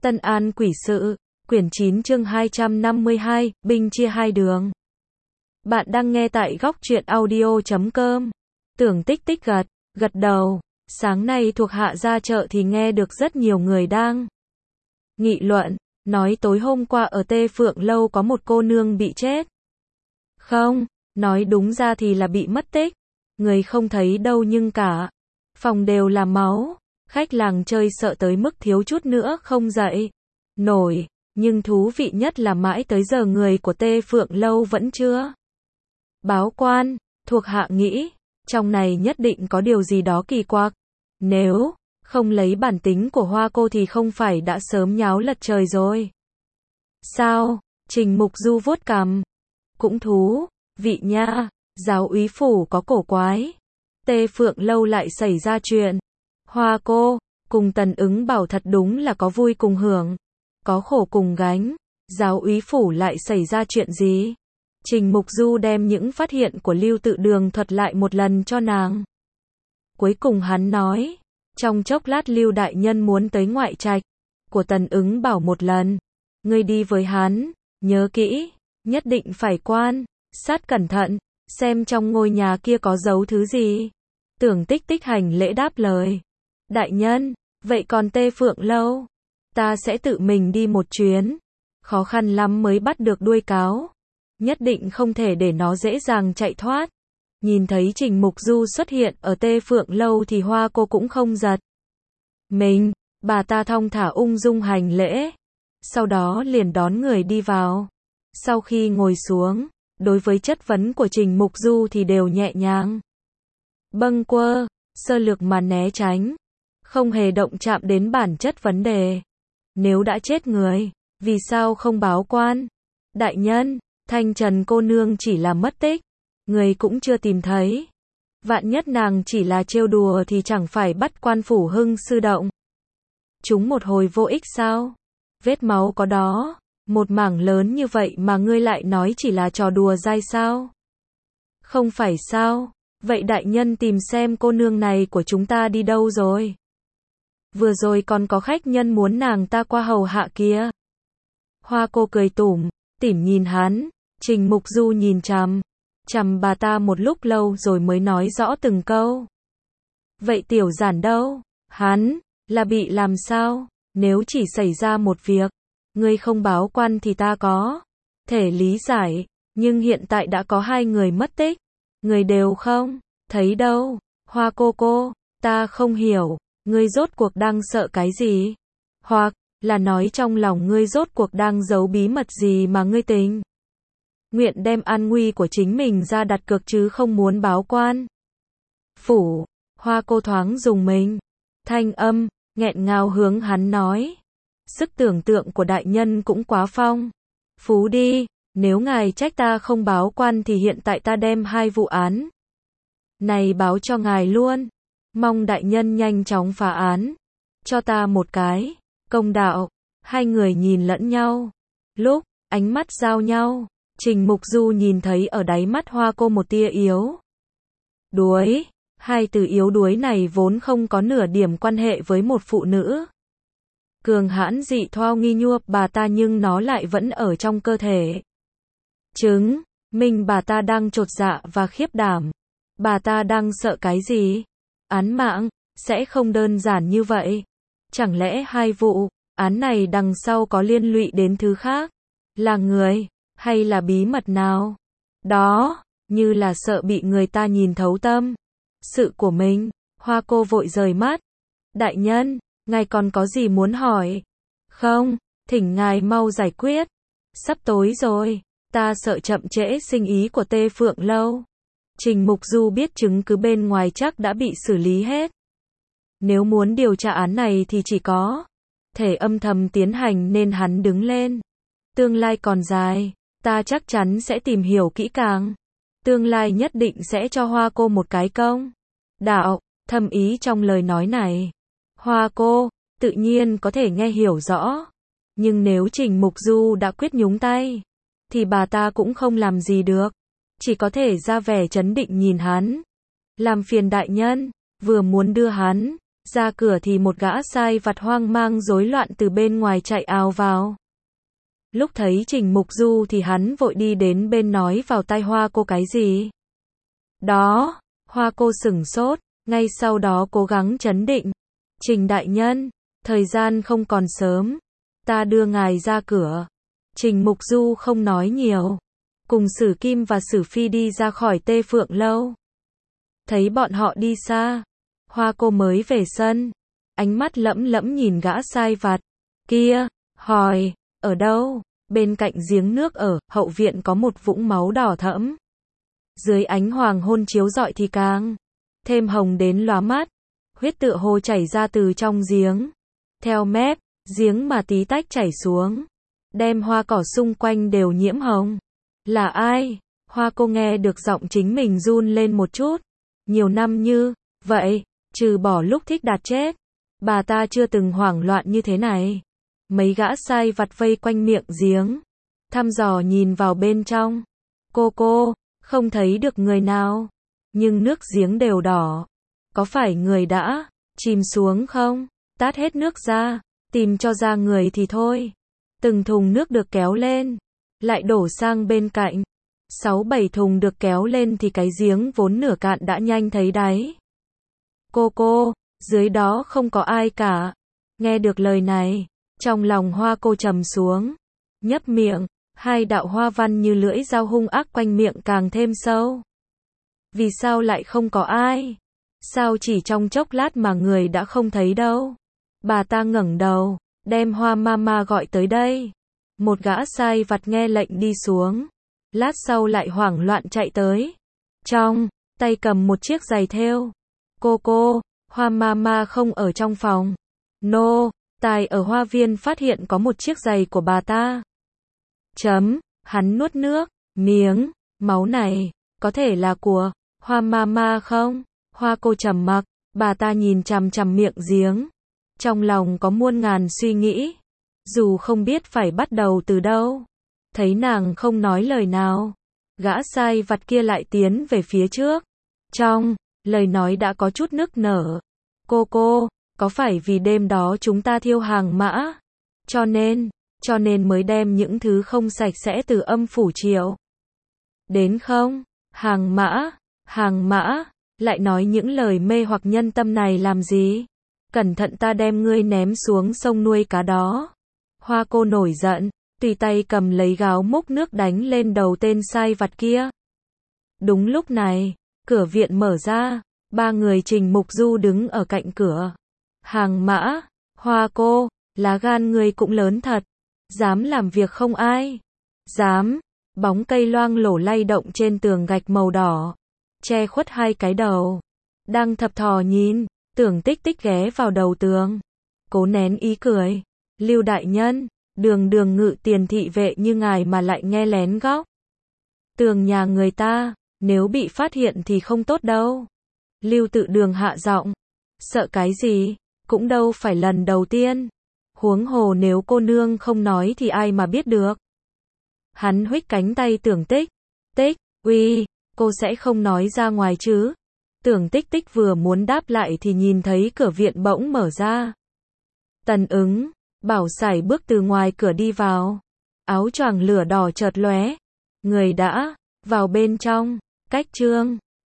Tân An Quỷ Sự, quyển 9 chương 252, binh chia hai đường. Bạn đang nghe tại góc truyện audio.com. Tưởng Tích Tích gật đầu. Sáng nay thuộc hạ ra chợ thì nghe được rất nhiều người đang nghị luận, nói tối hôm qua ở Tê Phượng Lâu có một cô nương bị chết. Không, nói đúng ra thì là bị mất tích. Người không thấy đâu nhưng cả phòng đều là máu. Khách làng chơi sợ tới mức thiếu chút nữa không dậy nổi, nhưng thú vị nhất là mãi tới giờ người của Tê Phượng Lâu vẫn chưa báo quan. Thuộc hạ nghĩ, trong này nhất định có điều gì đó kỳ quặc. Nếu không lấy bản tính của Hoa cô thì không phải đã sớm nháo lật trời rồi. Sao? Trình Mục Du vuốt cằm. Cũng thú vị nha, giáo úy phủ có cổ quái. Tê Phượng Lâu lại xảy ra chuyện. Hoa cô cùng Tần Ứng Bảo thật đúng là có vui cùng hưởng, có khổ cùng gánh. Giáo úy phủ lại xảy ra chuyện gì? Trình Mục Du đem những phát hiện của Lưu Tự Đường thuật lại một lần cho nàng. Cuối cùng hắn nói, trong chốc lát Lưu đại nhân muốn tới ngoại trạch của Tần Ứng Bảo một lần. Ngươi đi với hắn, nhớ kỹ, nhất định phải quan sát cẩn thận, xem trong ngôi nhà kia có giấu thứ gì. Tưởng Tích Tích hành lễ đáp lời. Đại nhân, vậy còn Tê Phượng Lâu? Ta sẽ tự mình đi một chuyến. Khó khăn lắm mới bắt được đuôi cáo. Nhất định không thể để nó dễ dàng chạy thoát. Nhìn thấy Trình Mục Du xuất hiện ở Tê Phượng Lâu thì Hoa cô cũng không giật mình. Bà ta thong thả ung dung hành lễ. Sau đó liền đón người đi vào. Sau khi ngồi xuống, đối với chất vấn của Trình Mục Du thì đều nhẹ nhàng bâng quơ, sơ lược mà né tránh. Không hề động chạm đến bản chất vấn đề. Nếu đã chết người, vì sao không báo quan? Đại nhân, Thanh Trần cô nương chỉ là mất tích, người cũng chưa tìm thấy. Vạn nhất nàng chỉ là trêu đùa thì chẳng phải bắt quan phủ Hưng sư động chúng một hồi vô ích sao? Vết máu có đó, một mảng lớn như vậy mà ngươi lại nói chỉ là trò đùa dai sao? Không phải sao? Vậy đại nhân tìm xem cô nương này của chúng ta đi đâu rồi? Vừa rồi còn có khách nhân muốn nàng ta qua hầu hạ kia. Hoa cô cười tủm tỉm nhìn hắn. Trình Mục Du nhìn chằm bà ta một lúc lâu rồi mới nói rõ từng câu. Vậy Tiểu Giản đâu? Hắn là bị làm sao? Nếu chỉ xảy ra một việc, ngươi không báo quan thì ta có thể lý giải, nhưng hiện tại đã có hai người mất tích, người đều không thấy đâu. Hoa cô, ta không hiểu, ngươi rốt cuộc đang sợ cái gì? Hoặc là nói trong lòng ngươi rốt cuộc đang giấu bí mật gì mà ngươi tình nguyện đem an nguy của chính mình ra đặt cược chứ không muốn báo quan phủ. Hoa cô thoáng dùng mình, thanh âm nghẹn ngào hướng hắn nói. Sức tưởng tượng của đại nhân cũng quá phong phú đi. Nếu ngài trách ta không báo quan thì hiện tại ta đem hai vụ án này báo cho ngài luôn. Mong đại nhân nhanh chóng phá án, cho ta một cái công đạo. Hai người nhìn lẫn nhau. Lúc ánh mắt giao nhau, Trình Mục Du nhìn thấy ở đáy mắt Hoa cô một tia yếu đuối. Hai từ yếu đuối này vốn không có nửa điểm quan hệ với một phụ nữ cường hãn dị thoao nghi nhua bà ta, nhưng nó lại vẫn ở trong cơ thể. Chứng minh bà ta đang chột dạ và khiếp đảm. Bà ta đang sợ cái gì? Án mạng sẽ không đơn giản như vậy. Chẳng lẽ hai vụ án này đằng sau có liên lụy đến thứ khác? Là người hay là bí mật nào đó, như là sợ bị người ta nhìn thấu tâm sự của mình. Hoa cô vội rời mắt. Đại nhân, ngài còn có gì muốn hỏi không? Thỉnh ngài mau giải quyết. Sắp tối rồi, ta sợ chậm trễ sinh ý của Tê Phượng Lâu. Trình Mục Du biết chứng cứ bên ngoài chắc đã bị xử lý hết. Nếu muốn điều tra án này thì chỉ có thể âm thầm tiến hành nên hắn đứng lên. Tương lai còn dài, ta chắc chắn sẽ tìm hiểu kỹ càng. Tương lai nhất định sẽ cho Hoa cô một cái công đạo. Thâm ý trong lời nói này, Hoa cô tự nhiên có thể nghe hiểu rõ. Nhưng nếu Trình Mục Du đã quyết nhúng tay, thì bà ta cũng không làm gì được. Chỉ có thể ra vẻ trấn định nhìn hắn. Làm phiền đại nhân, vừa muốn đưa hắn Ra cửa thì một gã sai vặt hoang mang rối loạn từ bên ngoài chạy ào vào. Lúc thấy Trình Mục Du thì hắn vội đi đến bên nói vào tai Hoa cô cái gì. Đó, Hoa cô sửng sốt, ngay sau đó cố gắng trấn định. Trình đại nhân, thời gian không còn sớm, ta đưa ngài ra cửa. Trình Mục Du không nói nhiều, cùng Sử Kim và Sử Phi đi ra khỏi Tê Phượng Lâu. Thấy bọn họ đi xa, Hoa cô mới về sân, ánh mắt lẫm lẫm nhìn gã sai vặt kia, hỏi, ở đâu? Bên cạnh giếng nước ở hậu viện có một vũng máu đỏ thẫm. Dưới ánh hoàng hôn chiếu rọi thì càng thêm hồng đến lóa mắt, huyết tựa hồ chảy ra từ trong giếng, theo mép giếng mà tí tách chảy xuống, đem hoa cỏ xung quanh đều nhiễm hồng. Là ai? Hoa cô nghe được giọng chính mình run lên một chút. Nhiều năm như vậy, trừ bỏ lúc thích đạt chết, bà ta chưa từng hoảng loạn như thế này. Mấy gã sai vặt vây quanh miệng giếng, thăm dò nhìn vào bên trong. Cô, không thấy được người nào, nhưng nước giếng đều đỏ. Có phải người đã chìm xuống không? Tát hết nước ra, tìm cho ra người thì thôi. Từng thùng nước được kéo lên, lại đổ sang bên cạnh. 6-7 thùng được kéo lên thì cái giếng vốn nửa cạn đã nhanh thấy đáy. Cô, dưới đó không có ai cả. Nghe được lời này, trong lòng Hoa cô trầm xuống, nhấp miệng, hai đạo hoa văn như lưỡi dao hung ác quanh miệng càng thêm sâu. Vì sao lại không có ai? Sao chỉ trong chốc lát mà người đã không thấy đâu? Bà ta ngẩng đầu, đem Hoa Mama gọi tới đây. Một gã sai vặt nghe lệnh đi xuống, lát sau lại hoảng loạn chạy tới. Trong tay cầm một chiếc giày thêu. Cô, Hoa Mama không ở trong phòng. Tài ở hoa viên phát hiện có một chiếc giày của bà ta. Hắn nuốt nước, miếng, máu này, có thể là của Hoa Mama không? Hoa cô trầm mặc, bà ta nhìn chằm chằm miệng giếng. Trong lòng có muôn ngàn suy nghĩ, dù không biết phải bắt đầu từ đâu. Thấy nàng không nói lời nào, gã sai vặt kia lại tiến về phía trước. Trong lời nói đã có chút nức nở. Cô, có phải vì đêm đó chúng ta thiêu hàng mã, cho nên mới đem những thứ không sạch sẽ từ âm phủ triệu đến không? Hàng mã, lại nói những lời mê hoặc nhân tâm này làm gì? Cẩn thận ta đem ngươi ném xuống sông nuôi cá đó. Hoa cô nổi giận, tùy tay cầm lấy gáo múc nước đánh lên đầu tên sai vặt kia. Đúng lúc này, cửa viện mở ra, 3 người Trình Mục Du đứng ở cạnh cửa. Hàng mã, Hoa cô, lá gan ngươi cũng lớn thật, dám làm việc không ai. Dám, bóng cây loang lổ lay động trên tường gạch màu đỏ, che khuất hai cái đầu. Đang thập thò nhìn, Tưởng Tích Tích ghé vào đầu tường, cố nén ý cười. Lưu đại nhân, đường ngự tiền thị vệ như ngài mà lại nghe lén góc tường nhà người ta, nếu bị phát hiện thì không tốt đâu. Lưu Tự Đường hạ giọng, sợ cái gì, cũng đâu phải lần đầu tiên. Huống hồ nếu cô nương không nói thì ai mà biết được. Hắn huých cánh tay Tưởng Tích uy, cô sẽ không nói ra ngoài chứ? Tưởng Tích Tích vừa muốn đáp lại thì nhìn thấy cửa viện bỗng mở ra. Tần Ứng, Bảo Sải bước từ ngoài cửa đi vào. Áo choàng lửa đỏ chợt lóe. Người đã vào bên trong. Cách Trương